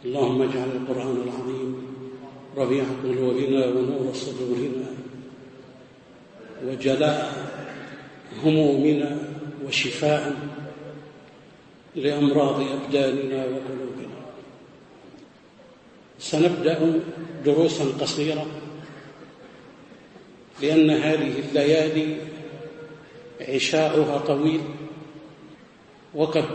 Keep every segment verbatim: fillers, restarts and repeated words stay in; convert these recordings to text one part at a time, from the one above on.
اللهم اجعل القرآن العظيم ربيع قلوبنا ونور صدورنا وجلاء همومنا وشفاء لأمراض أبداننا وقلوبنا. سنبدأ دروسا قصيرة لأن هذه الليالي عشاؤها طويل، وقد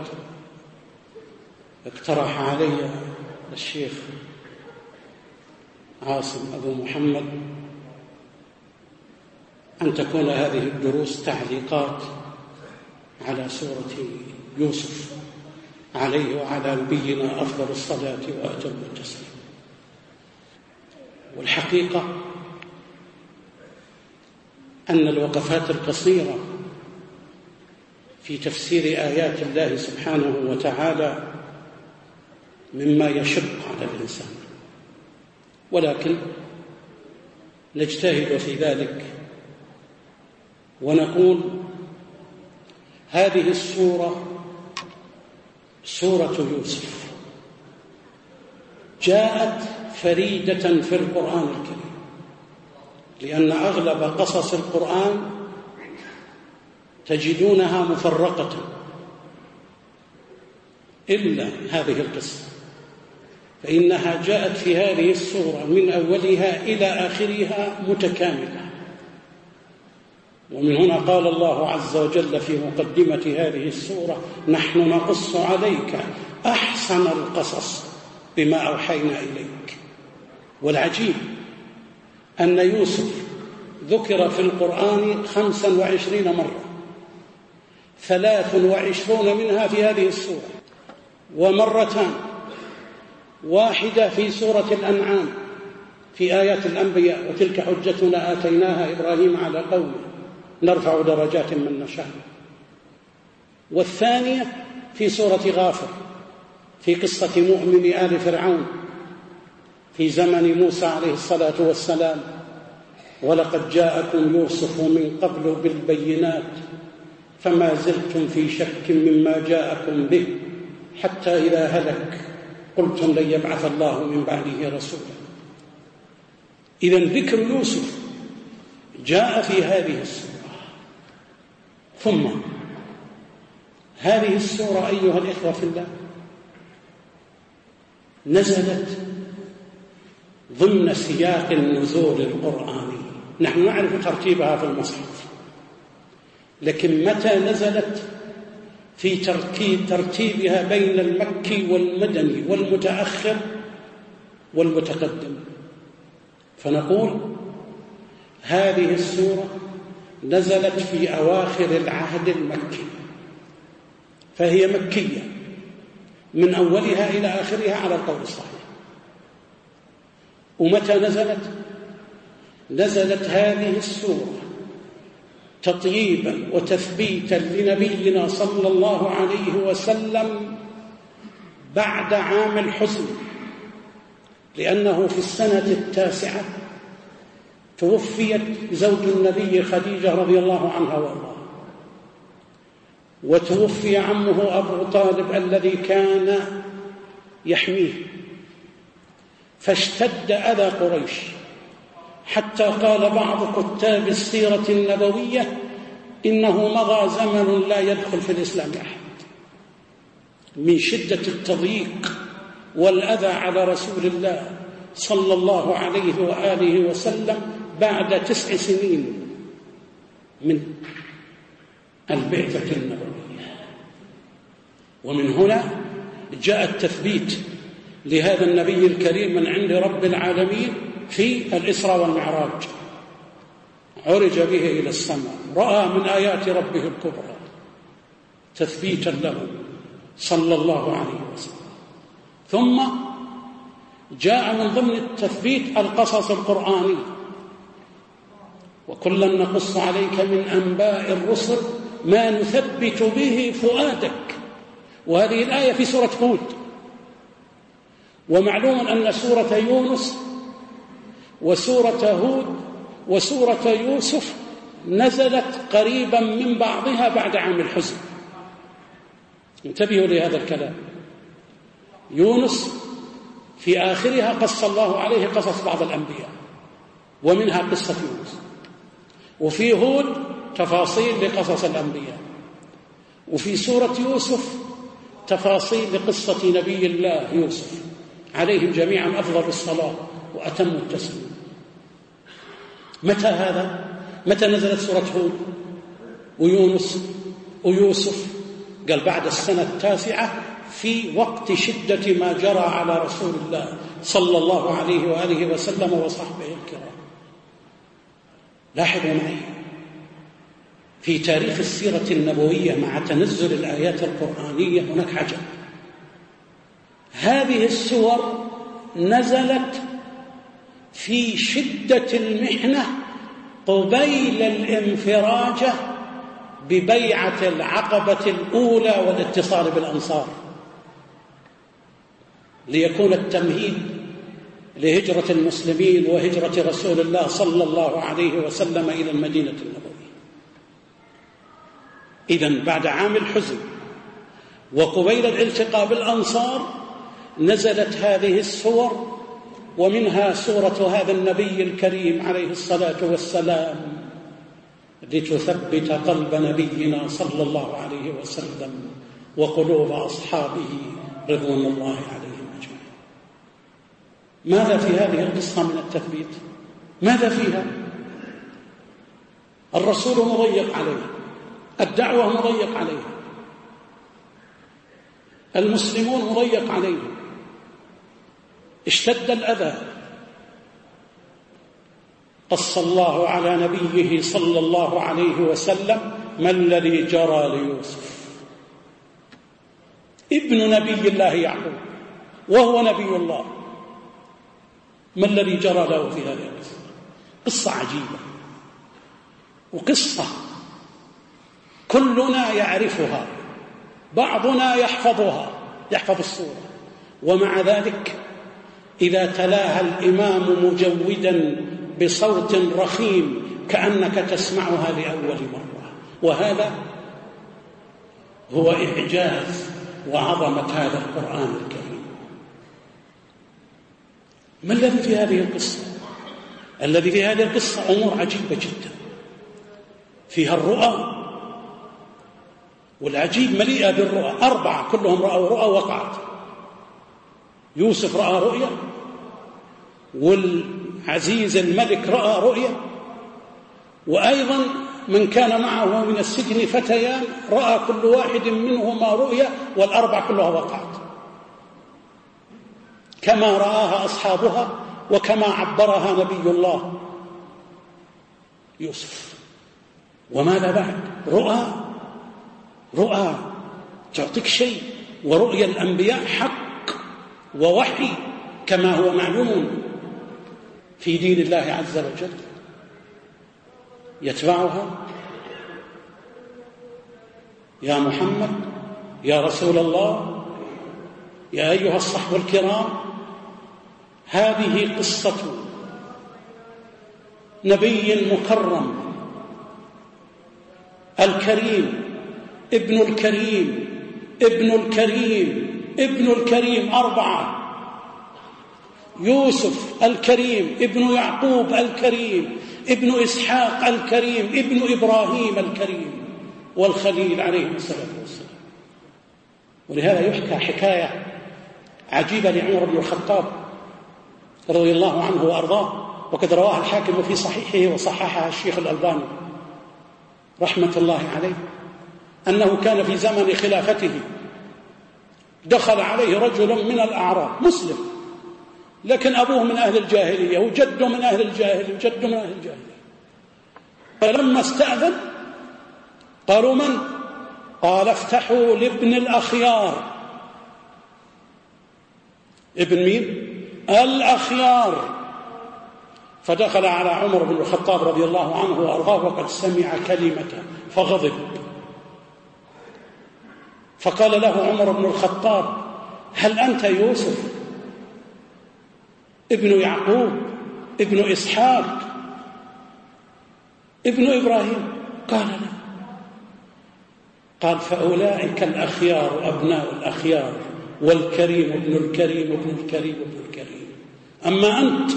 اقترح علي الشيخ عاصم أبو محمد أن تكون هذه الدروس تعليقات على سورة يوسف عليه وعلى نبينا أفضل الصلاة وأتم التسليم. والحقيقة أن الوقفات القصيرة في تفسير آيات الله سبحانه وتعالى مما يشق على الإنسان، ولكن نجتهد في ذلك ونقول هذه السورة سورة يوسف جاءت فريدة في القرآن الكريم، لأن أغلب قصص القرآن تجدونها مفرقة إلا هذه القصة، فإنها جاءت في هذه السورة من أولها إلى آخرها متكاملة. ومن هنا قال الله عز وجل في مقدمة هذه السورة: نحن نقص عليك أحسن القصص بما أوحينا إليك. والعجيب أن يوسف ذكر في القرآن خمسا وعشرين مرة، ثلاث وعشرون منها في هذه السورة، ومرتان، واحدة في سورة الأنعام في آيات الأنبياء: وتلك حجتنا آتيناها إبراهيم على قومه نرفع درجات من نشاء، والثانية في سورة غافر في قصة مؤمن آل فرعون في زمن موسى عليه الصلاة والسلام: ولقد جاءكم يوسف من قبل بالبينات فما زلتم في شك مما جاءكم به حتى إذا هلك قلتم لن يبعث الله من بعده رسولا. إذن ذكر يوسف جاء في هذه السورة. ثم هذه السورة أيها الإخوة في الله نزلت ضمن سياق النزول القرآني. نحن نعرف ترتيبها في المصحف، لكن متى نزلت في ترتيب ترتيبها بين المكي والمدني والمتأخر والمتقدم؟ فنقول هذه السورة نزلت في أواخر العهد المكي، فهي مكية من أولها إلى آخرها على القول الصحيح. ومتى نزلت؟ نزلت هذه السورة تطييبا وتثبيتا لنبينا صلى الله عليه وسلم بعد عام الحزن، لأنه في السنة التاسعة توفيت زوج النبي خديجة رضي الله عنها وارضاها، وتوفي عمه أبو طالب الذي كان يحميه، فاشتد أذى قريش حتى قال بعض كتاب السيرة النبوية إنه مضى زمن لا يدخل في الإسلام أحد من شدة التضييق والأذى على رسول الله صلى الله عليه وآله وسلم بعد تسع سنين من البعثة النبوية. ومن هنا جاء التثبيت لهذا النبي الكريم من عند رب العالمين في الإسراء والمعراج: عرج به إلى السماء، رأى من آيات ربه الكبرى، تثبيتا له صلى الله عليه وسلم. ثم جاء من ضمن التثبيت القصص القرآني: وكلا نقص عليك من أنباء الرسل ما نثبت به فؤادك. وهذه الآية في سورة هود. ومعلوم أن سورة يونس وسورة هود وسورة يوسف نزلت قريبا من بعضها بعد عام الحزن. انتبهوا لهذا الكلام. يونس في آخرها قص الله عليه قصص بعض الأنبياء، ومنها قصة يونس. وفي هود تفاصيل لقصص الأنبياء. وفي سورة يوسف تفاصيل لقصة نبي الله يوسف عليهم جميعا أفضل الصلاة وأتم التسليم. متى هذا؟ متى نزلت سورة هود ويونس ويوسف؟ قال بعد السنة التاسعة، في وقت شدة ما جرى على رسول الله صلى الله عليه وآله وسلم وصحبه الكرام. لاحظوا معي في تاريخ السيرة النبوية مع تنزل الآيات القرآنية هناك عجب. هذه السور نزلت في شدة المحنة قبيل الانفراجة ببيعة العقبة الأولى والاتصال بالأنصار، ليكون التمهيد لهجرة المسلمين وهجرة رسول الله صلى الله عليه وسلم إلى المدينة النبوية. إذن بعد عام الحزن وقبيل الالتقاء بالأنصار نزلت هذه السور، ومنها سورة هذا النبي الكريم عليه الصلاة والسلام لتثبت قلب نبينا صلى الله عليه وسلم وقلوب أصحابه رضوان الله عليهم أجمعين. ماذا في هذه القصة من التثبيت؟ ماذا فيها؟ الرسول مضيق عليه، الدعوة مضيق عليه، المسلمون مضيق عليهم، اشتد الأذى. قص الله على نبيه صلى الله عليه وسلم ما الذي جرى ليوسف ابن نبي الله يعقوب وهو نبي الله، ما الذي جرى له في هذه القصة؟ قصة عجيبة، وقصة كلنا يعرفها، بعضنا يحفظها، يحفظ الصورة، ومع ذلك إذا تلاها الإمام مجودا بصوت رخيم كأنك تسمعها لأول مرة. وهذا هو إعجاز وعظمة هذا القرآن الكريم. ما الذي في هذه القصة؟ الذي في هذه القصة أمور عجيبة جدا، فيها الرؤى، والعجيب مليئة بالرؤى، أربعة كلهم رأوا رؤى وقعت. يوسف رأى رؤيا، والعزيز الملك رأى رؤيا، وأيضا من كان معه من السجن فتيان رأى كل واحد منهما رؤيا، والأربع كلها وقعت كما رآها أصحابها وكما عبرها نبي الله يوسف. وماذا بعد؟ رؤى رؤى تعطيك شيء، ورؤيا الأنبياء حق ووحي كما هو معلوم في دين الله عز وجل. يتبعها يا محمد، يا رسول الله، يا أيها الصحب الكرام، هذه قصة نبي مكرم الكريم، ابن الكريم، ابن الكريم، ابن الكريم، أربعة: يوسف الكريم، ابن يعقوب الكريم، ابن إسحاق الكريم، ابن إبراهيم الكريم، والخليل عليه الصلاة والسلام. ولهذا يحكى حكاية عجيبة لعمر بن الخطاب رضي الله عنه وأرضاه، وقد رواها الحاكم في صحيحه وصححها الشيخ الألباني رحمة الله عليه، أنه كان في زمن خلافته دخل عليه رجل من الأعراب مسلم، لكن أبوه من أهل الجاهلية وجده من أهل الجاهلية وجده من أهل الجاهلية. فلما استأذن قالوا: من؟ قال: افتحوا لابن الأخيار. ابن مين؟ الأخيار. فدخل على عمر بن الخطاب رضي الله عنه وأرضاه وقد سمع كلمة فغضب، فقال له عمر بن الخطاب: هل أنت يوسف ابن يعقوب ابن إسحاق ابن إبراهيم؟ قال: لا. قال: فأولئك الأخيار أبناء الأخيار والكريم ابن الكريم ابن الكريم ابن الكريم. أما أنت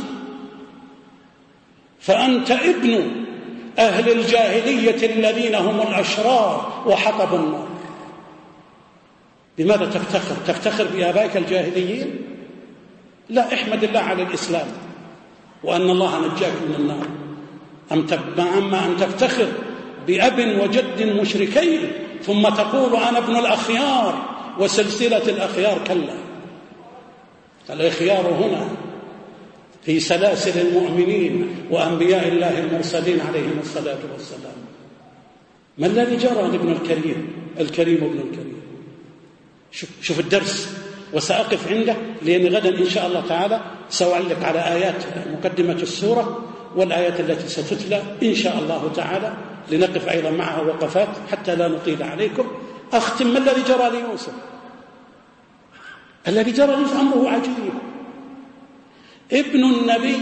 فأنت ابن أهل الجاهلية الذين هم الأشرار وحطب النار. بماذا تفتخر؟ تفتخر بآبائك الجاهليين؟ لا، احمد الله على الإسلام وأن الله نجاك من النار. أما أن تفتخر بأب وجد مشركين ثم تقول أنا ابن الأخيار وسلسلة الأخيار، كلا، الأخيار هنا في سلاسل المؤمنين وأنبياء الله المرسلين عليهم الصلاة والسلام. ما الذي جرى لابن الكريم؟ الكريم ابن الكريم. شوف, شوف الدرس، وسأقف عنده لأن غدا إن شاء الله تعالى سأعلق على آيات مقدمة السورة والآيات التي ستتلى إن شاء الله تعالى، لنقف أيضا معها وقفات حتى لا نطيل عليكم. أختم. ما الذي جرى ليوسف؟ الذي جرى ليوسف أمره عجيب. ابن النبي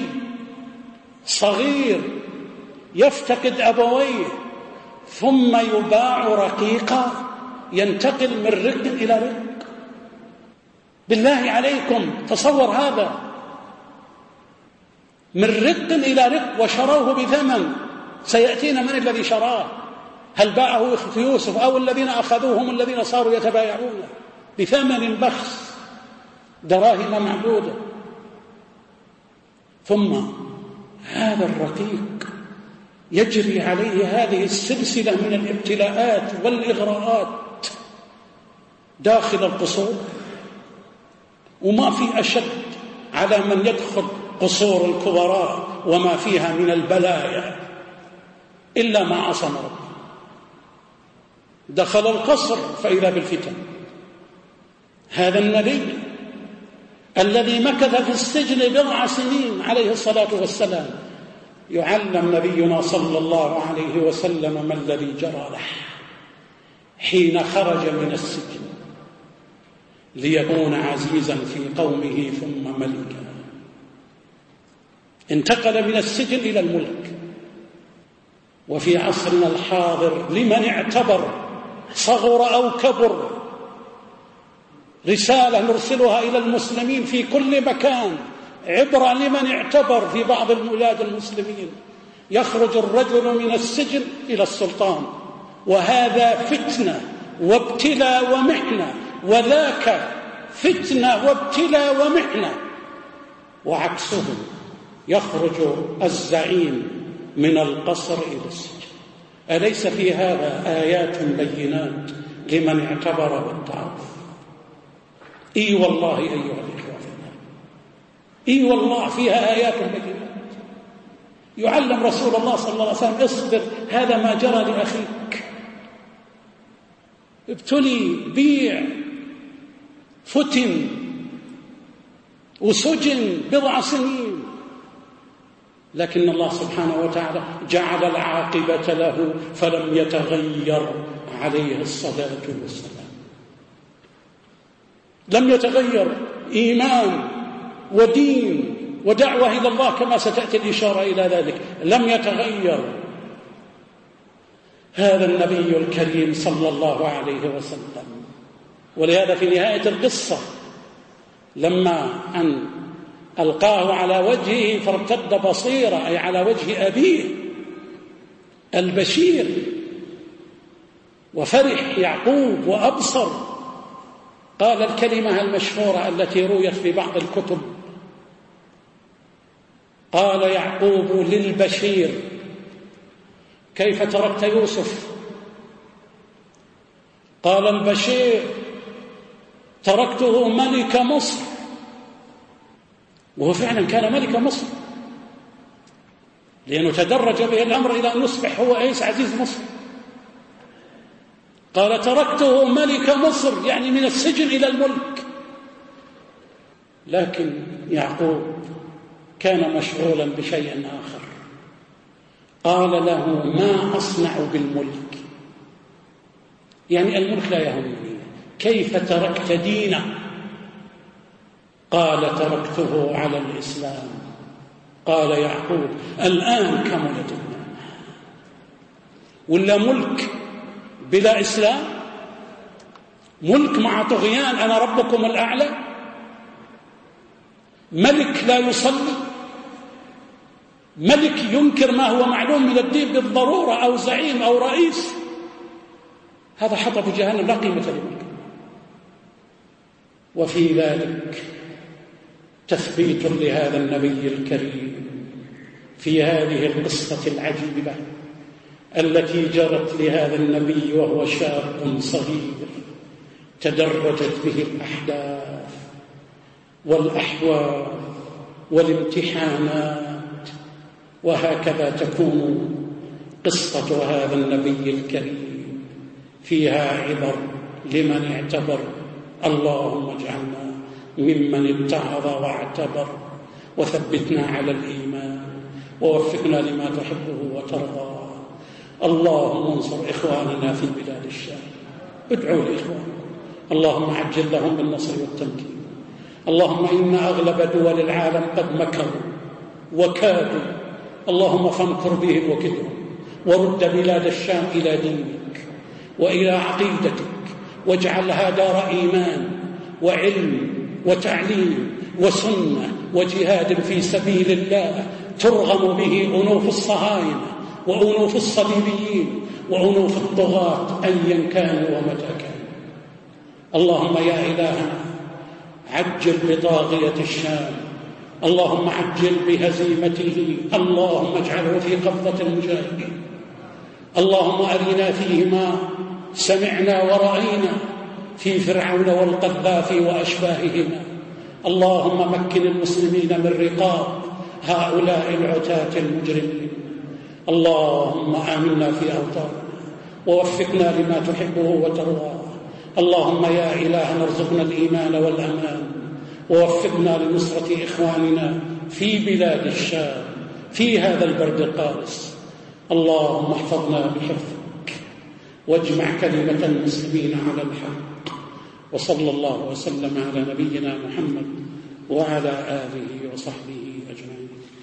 صغير يفتقد أبويه ثم يباع رقيقا، ينتقل من رق إلى رق. بالله عليكم تصور هذا، من رق إلى رق، وشروه بثمن. سيأتينا من الذي شراه، هل باعه إخوة يوسف أو الذين أخذوهم الذين صاروا يتبايعون بثمن بخس، دراهم معدودة. ثم هذا الرقيق يجري عليه هذه السلسلة من الابتلاءات والإغراءات داخل القصور، وما في أشد على من يدخل قصور الكبراء وما فيها من البلايا إلا ما عصم ربه. دخل القصر فإذا بالفتن. هذا النبي الذي مكث في السجن بضع سنين عليه الصلاة والسلام يعلم نبينا صلى الله عليه وسلم ما الذي جرى له حين خرج من السجن ليكون عزيزا في قومه ثم ملكا. انتقل من السجن إلى الملك. وفي عصرنا الحاضر لمن اعتبر صغر أو كبر رسالة نرسلها إلى المسلمين في كل مكان، عبرة لمن اعتبر في بعض البلاد المسلمين. يخرج الرجل من السجن إلى السلطان، وهذا فتنة وابتلاء ومحنة، وذاك فتنة وابتلاء ومحنة. وعكسه يخرج الزعيم من القصر إلى السجن. أليس في هذا آيات بينات لمن اعتبر والتعرف؟ إي والله أيها الإخوة، إي والله فيها آيات بينات. يعلم رسول الله صلى الله عليه وسلم اصبر، هذا ما جرى لأخيك، ابتلي، بيع، فتن وسجن بضع سنين، لكن الله سبحانه وتعالى جعل العاقبة له فلم يتغير عليه الصلاة والسلام. لم يتغير إيمان ودين ودعوة إلى الله كما ستأتي الإشارة إلى ذلك، لم يتغير. هذا النبي الكريم صلى الله عليه وسلم. ولهذا في نهاية القصة لما أن ألقاه على وجهه فارتد بصيرا، أي على وجه أبيه البشير، وفرح يعقوب وأبصر، قال الكلمة المشهورة التي رويت في بعض الكتب، قال يعقوب للبشير كيف تركت يوسف؟ قال البشير تركته ملك مصر، وهو فعلا كان ملك مصر، لأنه تدرج به الأمر إلى أن يصبح هو عيسى عزيز مصر. قال تركته ملك مصر، يعني من السجن إلى الملك. لكن يعقوب كان مشغولا بشيء آخر. قال له ما أصنع بالملك؟ يعني الملك لا يهمني، كيف تركت دينه؟ قال تركته على الإسلام. قال يعقوب الآن كمل دينه. ولا ملك بلا إسلام؟ ملك مع طغيان، أنا ربكم الأعلى، ملك لا يصلي، ملك ينكر ما هو معلوم من الدين بالضرورة، أو زعيم أو رئيس. هذا حطب جهنم لا قيمة لملك. وفي ذلك تثبيت لهذا النبي الكريم في هذه القصة العجيبة التي جرت لهذا النبي وهو شاب صغير، تدرجت به الأحداث والأحوال والامتحانات، وهكذا تكون قصة هذا النبي الكريم، فيها عبر لمن اعتبر. اللهم اجعلنا ممن اتعظ واعتبر، وثبتنا على الإيمان، ووفقنا لما تحبه وترضى. اللهم انصر إخواننا في بلاد الشام، ادعوا لإخواننا، اللهم عجل لهم بالنصر والتمكين. اللهم إن أغلب دول العالم قد مكروا وكادوا، اللهم فامكر بهم وكدهم، ورد بلاد الشام إلى دينك وإلى عقيدتك، واجعلها دار إيمان وعلم وتعليم وسنة وجهاد في سبيل الله، ترغم به أنوف الصهاينة وأنوف الصليبيين وأنوف الطغاة أيا كانوا ومتى كانوا. اللهم يا إلهنا عجل بطاغية الشام، اللهم عجل بهزيمته، اللهم اجعله في قبضة المجاهدين. اللهم أرنا فيه ما سمعنا ورأينا في فرعون والقذافي وأشباههما. اللهم مكن المسلمين من رقاب هؤلاء العتاة المجرمين. اللهم آمنا في أوطاننا، ووفقنا لما تحبه وترضاه. اللهم يا إلهنا ارزقنا الإيمان والأمان، ووفقنا لنصرة إخواننا في بلاد الشام في هذا البرد القارس. اللهم احفظنا بحفظك، واجمع كلمة المسلمين على الحق. وصلى الله وسلم على نبينا محمد وعلى آله وصحبه أجمعين.